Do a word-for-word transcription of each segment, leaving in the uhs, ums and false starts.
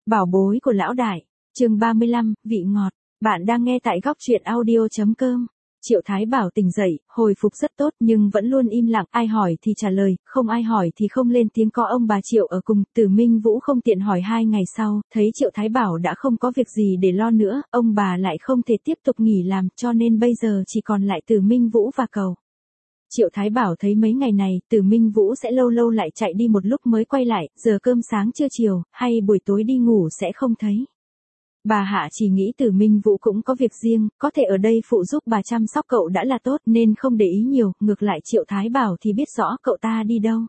Bảo bối của lão đại, chương ba mươi lăm, vị ngọt. Bạn đang nghe tại góc truyện audio chấm com. Triệu Thái Bảo tỉnh dậy, hồi phục rất tốt nhưng vẫn luôn im lặng, ai hỏi thì trả lời, không ai hỏi thì không lên tiếng. Có ông bà Triệu ở cùng, Từ Minh Vũ không tiện hỏi. Hai ngày sau, thấy Triệu Thái Bảo đã không có việc gì để lo nữa, ông bà lại không thể tiếp tục nghỉ làm, cho nên bây giờ chỉ còn lại Từ Minh Vũ và cậu. Triệu Thái Bảo thấy mấy ngày này, Từ Minh Vũ sẽ lâu lâu lại chạy đi một lúc mới quay lại, giờ cơm sáng trưa chiều, hay buổi tối đi ngủ sẽ không thấy. Bà Hạ chỉ nghĩ Từ Minh Vũ cũng có việc riêng, có thể ở đây phụ giúp bà chăm sóc cậu đã là tốt nên không để ý nhiều, ngược lại Triệu Thái Bảo thì biết rõ cậu ta đi đâu.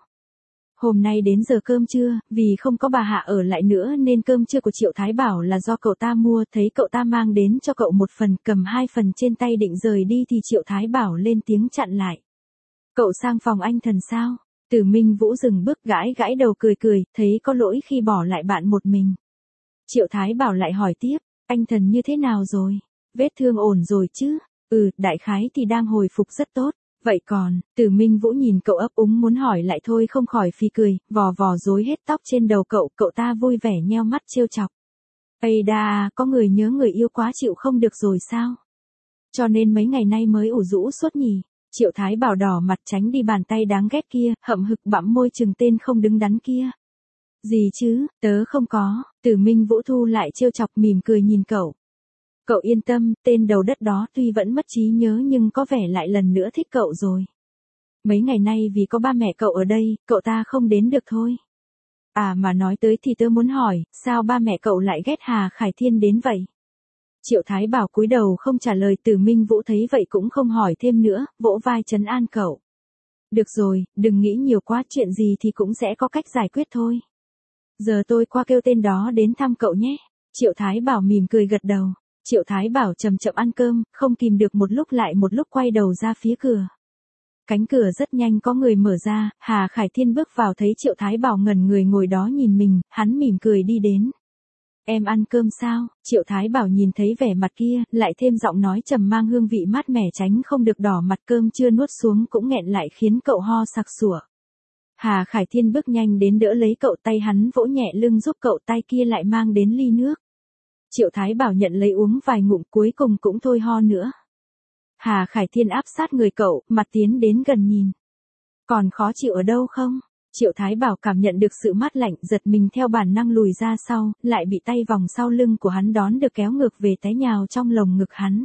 Hôm nay đến giờ cơm trưa, vì không có bà Hạ ở lại nữa nên cơm trưa của Triệu Thái Bảo là do cậu ta mua, thấy cậu ta mang đến cho cậu một phần, cầm hai phần trên tay định rời đi thì Triệu Thái Bảo lên tiếng chặn lại. Cậu sang phòng anh Thần sao? Từ Minh Vũ dừng bước gãi gãi đầu cười cười, thấy có lỗi khi bỏ lại bạn một mình. Triệu Thái Bảo lại hỏi tiếp, anh Thần như thế nào rồi? Vết thương ổn rồi chứ? Ừ, đại khái thì đang hồi phục rất tốt. Vậy còn, Từ Minh Vũ nhìn cậu ấp úng muốn hỏi lại thôi không khỏi phì cười, vò vò rối hết tóc trên đầu cậu, cậu ta vui vẻ nheo mắt trêu chọc. Ây đà, có người nhớ người yêu quá chịu không được rồi sao? Cho nên mấy ngày nay mới ủ rũ suốt nhỉ? Triệu Thái Bảo đỏ mặt tránh đi bàn tay đáng ghét kia, hậm hực bặm môi chừng tên không đứng đắn kia. Gì chứ, tớ không có. Từ Minh Vũ thu lại trêu chọc mỉm cười nhìn cậu. Cậu yên tâm, tên đầu đất đó tuy vẫn mất trí nhớ nhưng có vẻ lại lần nữa thích cậu rồi. Mấy ngày nay vì có ba mẹ cậu ở đây, cậu ta không đến được thôi. À mà nói tới thì tớ muốn hỏi, sao ba mẹ cậu lại ghét Hà Khải Thiên đến vậy? Triệu Thái Bảo cúi đầu không trả lời. Từ Minh Vũ thấy vậy cũng không hỏi thêm nữa, vỗ vai trấn an cậu. Được rồi, đừng nghĩ nhiều quá, chuyện gì thì cũng sẽ có cách giải quyết thôi. Giờ tôi qua kêu tên đó đến thăm cậu nhé. Triệu Thái Bảo mỉm cười gật đầu. Triệu Thái Bảo chậm chậm ăn cơm, không kìm được một lúc lại một lúc quay đầu ra phía cửa. Cánh cửa rất nhanh có người mở ra, Hà Khải Thiên bước vào thấy Triệu Thái Bảo ngẩn người ngồi đó nhìn mình, hắn mỉm cười đi đến. Em ăn cơm sao? Triệu Thái Bảo nhìn thấy vẻ mặt kia, lại thêm giọng nói trầm mang hương vị mát mẻ tránh không được đỏ mặt, cơm chưa nuốt xuống cũng nghẹn lại khiến cậu ho sặc sủa. Hà Khải Thiên bước nhanh đến đỡ lấy cậu, tay hắn vỗ nhẹ lưng giúp cậu, tay kia lại mang đến ly nước. Triệu Thái Bảo nhận lấy uống vài ngụm cuối cùng cũng thôi ho nữa. Hà Khải Thiên áp sát người cậu, mặt tiến đến gần nhìn. Còn khó chịu ở đâu không? Triệu Thái Bảo cảm nhận được sự mát lạnh, giật mình theo bản năng lùi ra sau, lại bị tay vòng sau lưng của hắn đón được kéo ngược về té nhào trong lồng ngực hắn.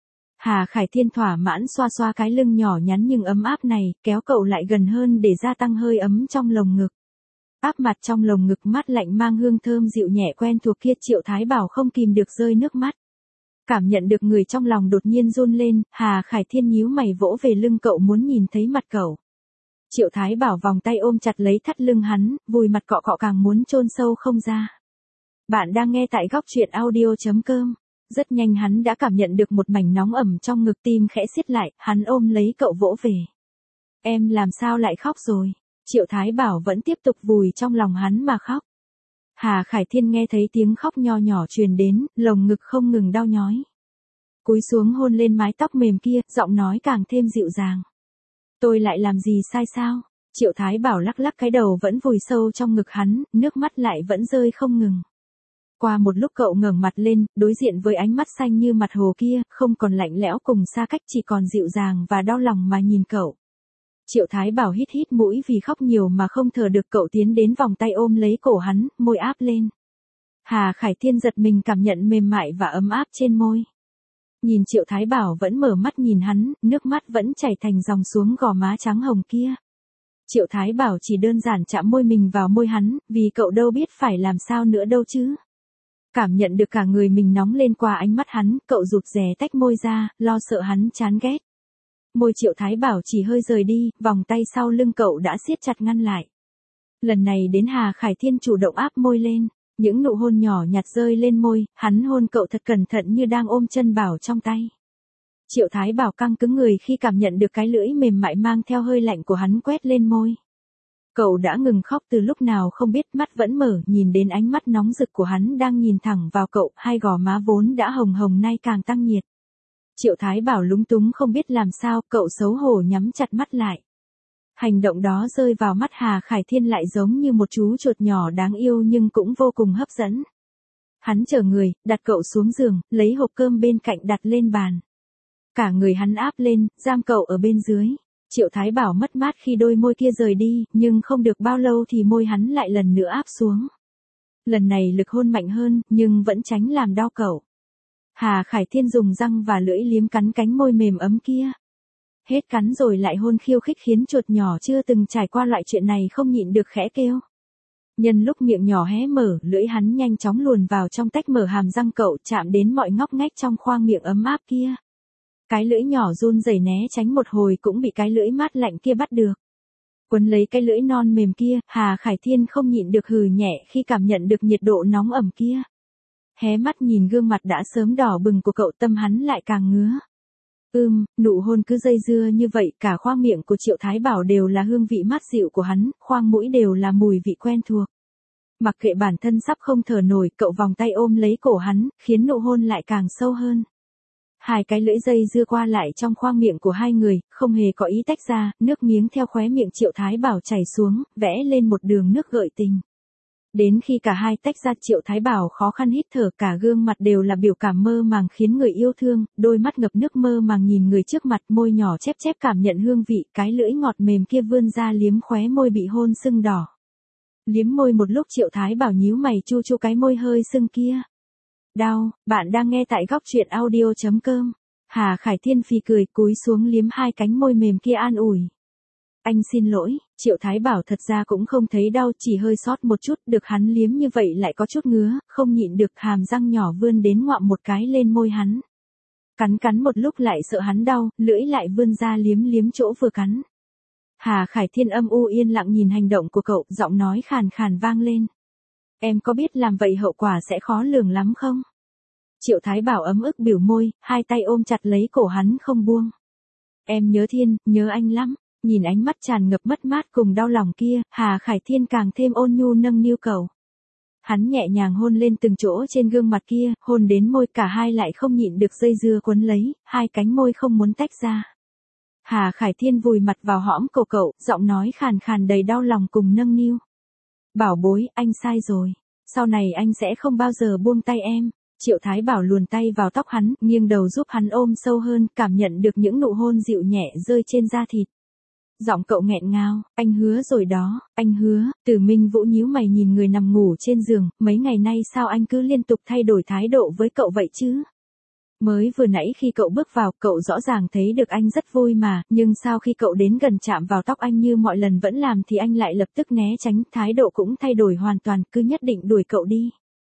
Hà Khải Thiên thỏa mãn xoa xoa cái lưng nhỏ nhắn nhưng ấm áp này, kéo cậu lại gần hơn để gia tăng hơi ấm trong lồng ngực. Áp mặt trong lồng ngực mát lạnh mang hương thơm dịu nhẹ quen thuộc kia, Triệu Thái Bảo không kìm được rơi nước mắt. Cảm nhận được người trong lòng đột nhiên run lên, Hà Khải Thiên nhíu mày vỗ về lưng cậu muốn nhìn thấy mặt cậu. Triệu Thái Bảo vòng tay ôm chặt lấy thắt lưng hắn, vùi mặt cọ cọ càng muốn chôn sâu không ra. Bạn đang nghe tại góc truyện audio chấm com. Rất nhanh hắn đã cảm nhận được một mảnh nóng ẩm trong ngực, tim khẽ siết lại, hắn ôm lấy cậu vỗ về. Em làm sao lại khóc rồi? Triệu Thái Bảo vẫn tiếp tục vùi trong lòng hắn mà khóc. Hà Khải Thiên nghe thấy tiếng khóc nho nhỏ truyền đến, lồng ngực không ngừng đau nhói. Cúi xuống hôn lên mái tóc mềm kia, giọng nói càng thêm dịu dàng. Tôi lại làm gì sai sao? Triệu Thái Bảo lắc lắc cái đầu vẫn vùi sâu trong ngực hắn, nước mắt lại vẫn rơi không ngừng. Qua một lúc cậu ngẩng mặt lên, đối diện với ánh mắt xanh như mặt hồ kia, không còn lạnh lẽo cùng xa cách, chỉ còn dịu dàng và đau lòng mà nhìn cậu. Triệu Thái Bảo hít hít mũi vì khóc nhiều mà không thở được, cậu tiến đến vòng tay ôm lấy cổ hắn, môi áp lên. Hà Khải Thiên giật mình cảm nhận mềm mại và ấm áp trên môi. Nhìn Triệu Thái Bảo vẫn mở mắt nhìn hắn, nước mắt vẫn chảy thành dòng xuống gò má trắng hồng kia. Triệu Thái Bảo chỉ đơn giản chạm môi mình vào môi hắn, vì cậu đâu biết phải làm sao nữa đâu chứ. Cảm nhận được cả người mình nóng lên qua ánh mắt hắn, cậu rụt rè tách môi ra, lo sợ hắn chán ghét. Môi Triệu Thái Bảo chỉ hơi rời đi, vòng tay sau lưng cậu đã siết chặt ngăn lại. Lần này đến Hà Khải Thiên chủ động áp môi lên, những nụ hôn nhỏ nhặt rơi lên môi, hắn hôn cậu thật cẩn thận như đang ôm chân bảo trong tay. Triệu Thái Bảo căng cứng người khi cảm nhận được cái lưỡi mềm mại mang theo hơi lạnh của hắn quét lên môi. Cậu đã ngừng khóc từ lúc nào không biết, mắt vẫn mở, nhìn đến ánh mắt nóng rực của hắn đang nhìn thẳng vào cậu, hai gò má vốn đã hồng hồng nay càng tăng nhiệt. Triệu Thái Bảo lúng túng không biết làm sao, cậu xấu hổ nhắm chặt mắt lại. Hành động đó rơi vào mắt Hà Khải Thiên lại giống như một chú chuột nhỏ đáng yêu nhưng cũng vô cùng hấp dẫn. Hắn chở người, đặt cậu xuống giường, lấy hộp cơm bên cạnh đặt lên bàn. Cả người hắn áp lên, giam cậu ở bên dưới. Triệu Thái Bảo mất mát khi đôi môi kia rời đi, nhưng không được bao lâu thì môi hắn lại lần nữa áp xuống. Lần này lực hôn mạnh hơn, nhưng vẫn tránh làm đau cậu. Hà Khải Thiên dùng răng và lưỡi liếm cắn cánh môi mềm ấm kia. Hết cắn rồi lại hôn khiêu khích khiến chuột nhỏ chưa từng trải qua loại chuyện này không nhịn được khẽ kêu. Nhân lúc miệng nhỏ hé mở, lưỡi hắn nhanh chóng luồn vào trong tách mở hàm răng cậu, chạm đến mọi ngóc ngách trong khoang miệng ấm áp kia. Cái lưỡi nhỏ run rẩy né tránh một hồi cũng bị cái lưỡi mát lạnh kia bắt được. Quấn lấy cái lưỡi non mềm kia, Hà Khải Thiên không nhịn được hừ nhẹ khi cảm nhận được nhiệt độ nóng ẩm kia. Hé mắt nhìn gương mặt đã sớm đỏ bừng của cậu, tâm hắn lại càng ngứa. Ưm, nụ hôn cứ dây dưa như vậy, cả khoang miệng của Triệu Thái Bảo đều là hương vị mát dịu của hắn, khoang mũi đều là mùi vị quen thuộc. Mặc kệ bản thân sắp không thở nổi, cậu vòng tay ôm lấy cổ hắn, khiến nụ hôn lại càng sâu hơn. Hai cái lưỡi dây dưa qua lại trong khoang miệng của hai người, không hề có ý tách ra, nước miếng theo khóe miệng Triệu Thái Bảo chảy xuống, vẽ lên một đường nước gợi tình. Đến khi cả hai tách ra, Triệu Thái Bảo khó khăn hít thở, cả gương mặt đều là biểu cảm mơ màng khiến người yêu thương, đôi mắt ngập nước mơ màng nhìn người trước mặt, môi nhỏ chép chép cảm nhận hương vị, cái lưỡi ngọt mềm kia vươn ra liếm khóe môi bị hôn sưng đỏ. Liếm môi một lúc, Triệu Thái Bảo nhíu mày chu chu cái môi hơi sưng kia. Đau, bạn đang nghe tại góc truyện audio chấm com. Hà Khải Thiên phì cười, cúi xuống liếm hai cánh môi mềm kia an ủi. Anh xin lỗi, Triệu Thái Bảo thật ra cũng không thấy đau, chỉ hơi sót một chút, được hắn liếm như vậy lại có chút ngứa, không nhịn được hàm răng nhỏ vươn đến ngoạm một cái lên môi hắn. Cắn cắn một lúc lại sợ hắn đau, lưỡi lại vươn ra liếm liếm chỗ vừa cắn. Hà Khải Thiên âm u yên lặng nhìn hành động của cậu, giọng nói khàn khàn vang lên. Em có biết làm vậy hậu quả sẽ khó lường lắm không? Triệu Thái Bảo ấm ức biểu môi, hai tay ôm chặt lấy cổ hắn không buông. Em nhớ Thiên, nhớ anh lắm. Nhìn ánh mắt tràn ngập mất mát cùng đau lòng kia, Hà Khải Thiên càng thêm ôn nhu nâng niu cậu. Hắn nhẹ nhàng hôn lên từng chỗ trên gương mặt kia, hôn đến môi, cả hai lại không nhịn được dây dưa quấn lấy, hai cánh môi không muốn tách ra. Hà Khải Thiên vùi mặt vào hõm cổ cậu, giọng nói khàn khàn đầy đau lòng cùng nâng niu. Bảo bối, anh sai rồi. Sau này anh sẽ không bao giờ buông tay em. Triệu Thái Bảo luồn tay vào tóc hắn, nghiêng đầu giúp hắn ôm sâu hơn, cảm nhận được những nụ hôn dịu nhẹ rơi trên da thịt. Giọng cậu nghẹn ngào, anh hứa rồi đó, anh hứa. Tử Minh Vũ nhíu mày nhìn người nằm ngủ trên giường, mấy ngày nay sao anh cứ liên tục thay đổi thái độ với cậu vậy chứ? Mới vừa nãy khi cậu bước vào, cậu rõ ràng thấy được anh rất vui mà, nhưng sao khi cậu đến gần chạm vào tóc anh như mọi lần vẫn làm thì anh lại lập tức né tránh, thái độ cũng thay đổi hoàn toàn, cứ nhất định đuổi cậu đi.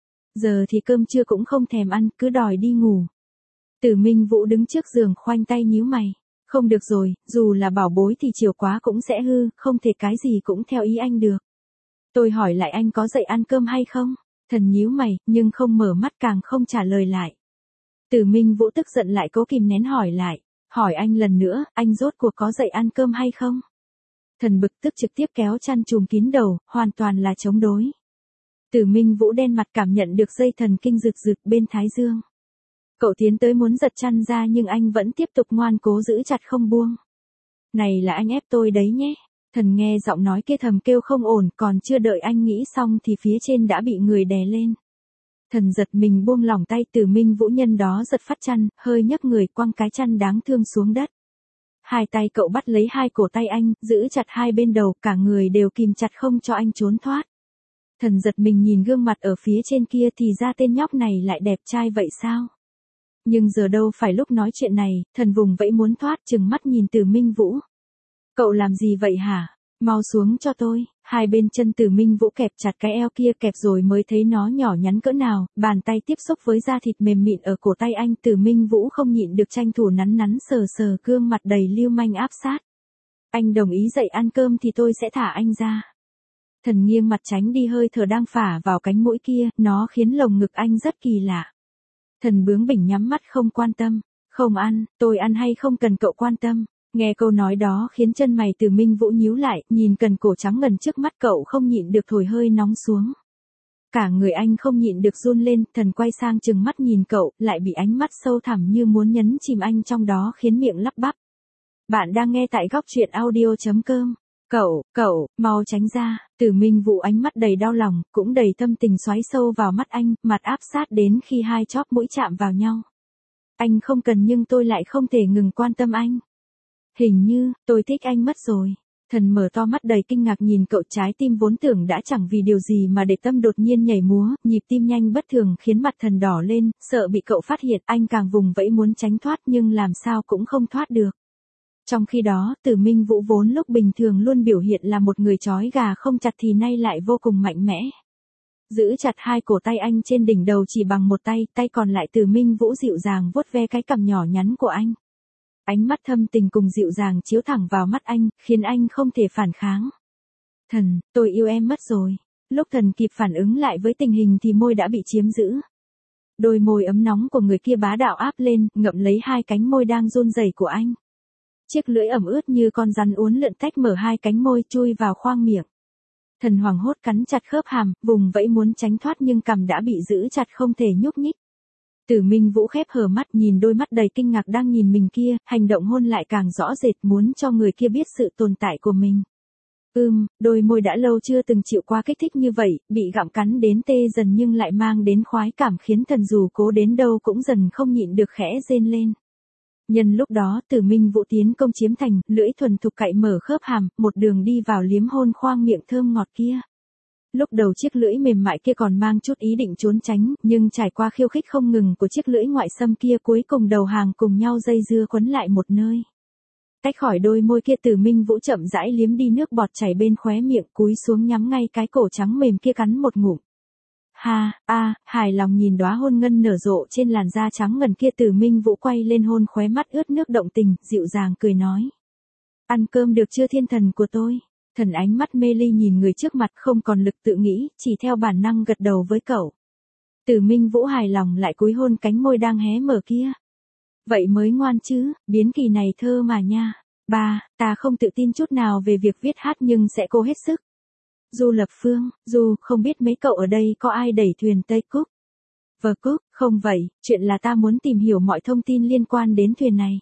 Giờ thì cơm trưa cũng không thèm ăn, cứ đòi đi ngủ. Tử Minh Vũ đứng trước giường khoanh tay nhíu mày. Không được rồi, dù là bảo bối thì chiều quá cũng sẽ hư, không thể cái gì cũng theo ý anh được. Tôi hỏi lại anh có dậy ăn cơm hay không? Thần nhíu mày, nhưng không mở mắt càng không trả lời lại. Tử Minh Vũ tức giận lại cố kìm nén hỏi lại. Hỏi anh lần nữa, anh rốt cuộc có dậy ăn cơm hay không? Thần bực tức trực tiếp kéo chăn trùm kín đầu, hoàn toàn là chống đối. Tử Minh Vũ đen mặt cảm nhận được dây thần kinh rực rực bên thái dương. Cậu tiến tới muốn giật chăn ra nhưng anh vẫn tiếp tục ngoan cố giữ chặt không buông. Này là anh ép tôi đấy nhé. Thần nghe giọng nói kia thầm kêu không ổn, còn chưa đợi anh nghĩ xong thì phía trên đã bị người đè lên. Thần giật mình buông lỏng tay, Tử Minh Vũ nhân đó giật phát chăn, hơi nhấc người quăng cái chăn đáng thương xuống đất. Hai tay cậu bắt lấy hai cổ tay anh, giữ chặt hai bên đầu, cả người đều kìm chặt không cho anh trốn thoát. Thần giật mình nhìn gương mặt ở phía trên kia, thì ra tên nhóc này lại đẹp trai vậy sao? Nhưng giờ đâu phải lúc nói chuyện này, thần vùng vẫy muốn thoát, chừng mắt nhìn Tử Minh Vũ. Cậu làm gì vậy hả? Mau xuống cho tôi. Hai bên chân Tử Minh Vũ kẹp chặt cái eo kia, kẹp rồi mới thấy nó nhỏ nhắn cỡ nào, bàn tay tiếp xúc với da thịt mềm mịn ở cổ tay anh, Tử Minh Vũ không nhịn được tranh thủ nắn nắn sờ sờ gương mặt đầy lưu manh áp sát. Anh đồng ý dậy ăn cơm thì tôi sẽ thả anh ra. Thần nghiêng mặt tránh đi hơi thở đang phả vào cánh mũi kia, nó khiến lồng ngực anh rất kỳ lạ. Thần bướng bỉnh nhắm mắt không quan tâm. Không ăn, tôi ăn hay không cần cậu quan tâm. Nghe câu nói đó khiến chân mày Tử Minh Vũ nhíu lại, nhìn cần cổ trắng ngần trước mắt cậu không nhịn được thổi hơi nóng xuống. Cả người anh không nhịn được run lên, thần quay sang chừng mắt nhìn cậu, lại bị ánh mắt sâu thẳm như muốn nhấn chìm anh trong đó khiến miệng lắp bắp. Bạn đang nghe tại góc truyện audio chấm com. Cậu, cậu, mau tránh ra. Tử Minh Vũ ánh mắt đầy đau lòng, cũng đầy thâm tình xoáy sâu vào mắt anh, mặt áp sát đến khi hai chóp mũi chạm vào nhau. Anh không cần nhưng tôi lại không thể ngừng quan tâm anh. Hình như, tôi thích anh mất rồi. Thần mở to mắt đầy kinh ngạc nhìn cậu, trái tim vốn tưởng đã chẳng vì điều gì mà để tâm đột nhiên nhảy múa, nhịp tim nhanh bất thường khiến mặt thần đỏ lên, sợ bị cậu phát hiện, anh càng vùng vẫy muốn tránh thoát nhưng làm sao cũng không thoát được. Trong khi đó, Tử Minh Vũ vốn lúc bình thường luôn biểu hiện là một người trói gà không chặt thì nay lại vô cùng mạnh mẽ. Giữ chặt hai cổ tay anh trên đỉnh đầu chỉ bằng một tay, tay còn lại Tử Minh Vũ dịu dàng vuốt ve cái cằm nhỏ nhắn của anh. Ánh mắt thâm tình cùng dịu dàng chiếu thẳng vào mắt anh, khiến anh không thể phản kháng. Thần, tôi yêu em mất rồi. Lúc thần kịp phản ứng lại với tình hình thì môi đã bị chiếm giữ. Đôi môi ấm nóng của người kia bá đạo áp lên, ngậm lấy hai cánh môi đang run rẩy của anh. Chiếc lưỡi ẩm ướt như con rắn uốn lượn tách mở hai cánh môi chui vào khoang miệng. Thần hoảng hốt cắn chặt khớp hàm, vùng vẫy muốn tránh thoát nhưng cằm đã bị giữ chặt không thể nhúc nhích. Tử Minh Vũ khép hờ mắt nhìn đôi mắt đầy kinh ngạc đang nhìn mình kia, hành động hôn lại càng rõ rệt muốn cho người kia biết sự tồn tại của mình. Ừm, đôi môi đã lâu chưa từng chịu qua kích thích như vậy, bị gặm cắn đến tê dần nhưng lại mang đến khoái cảm khiến thần dù cố đến đâu cũng dần không nhịn được khẽ rên lên. Nhân lúc đó Tử Minh Vũ tiến công chiếm thành, lưỡi thuần thục cạy mở khớp hàm, một đường đi vào liếm hôn khoang miệng thơm ngọt kia. Lúc đầu chiếc lưỡi mềm mại kia còn mang chút ý định trốn tránh, nhưng trải qua khiêu khích không ngừng của chiếc lưỡi ngoại xâm kia cuối cùng đầu hàng cùng nhau dây dưa quấn lại một nơi. Tách khỏi đôi môi kia Tử Minh Vũ chậm rãi liếm đi nước bọt chảy bên khóe miệng cúi xuống nhắm ngay cái cổ trắng mềm kia cắn một ngụm. Ha, a, hài lòng nhìn đóa hôn ngân nở rộ trên làn da trắng ngần kia Tử Minh Vũ quay lên hôn khóe mắt ướt nước động tình, dịu dàng cười nói. Ăn cơm được chưa thiên thần của tôi? Thần ánh mắt mê ly nhìn người trước mặt không còn lực tự nghĩ, chỉ theo bản năng gật đầu với cậu. Tử Minh Vũ hài lòng lại cúi hôn cánh môi đang hé mở kia. Vậy mới ngoan chứ, biến kỳ này thơ mà nha. Ba, ta không tự tin chút nào về việc viết hát nhưng sẽ cố hết sức. Du Lập Phương, Du, không biết mấy cậu ở đây có ai đẩy thuyền Tây Cúc? Vờ Cúc, không vậy, chuyện là ta muốn tìm hiểu mọi thông tin liên quan đến thuyền này.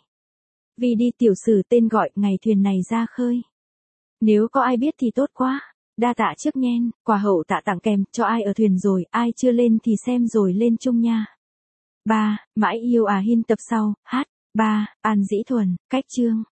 Vì đi tiểu sử tên gọi ngày thuyền này ra khơi. Nếu có ai biết thì tốt quá. Đa tạ trước nhen, quà hậu tạ tặng kèm cho ai ở thuyền rồi, ai chưa lên thì xem rồi lên chung nha. Ba, mãi yêu à hin tập sau, hát. Ba, An Dĩ Thuần, cách chương.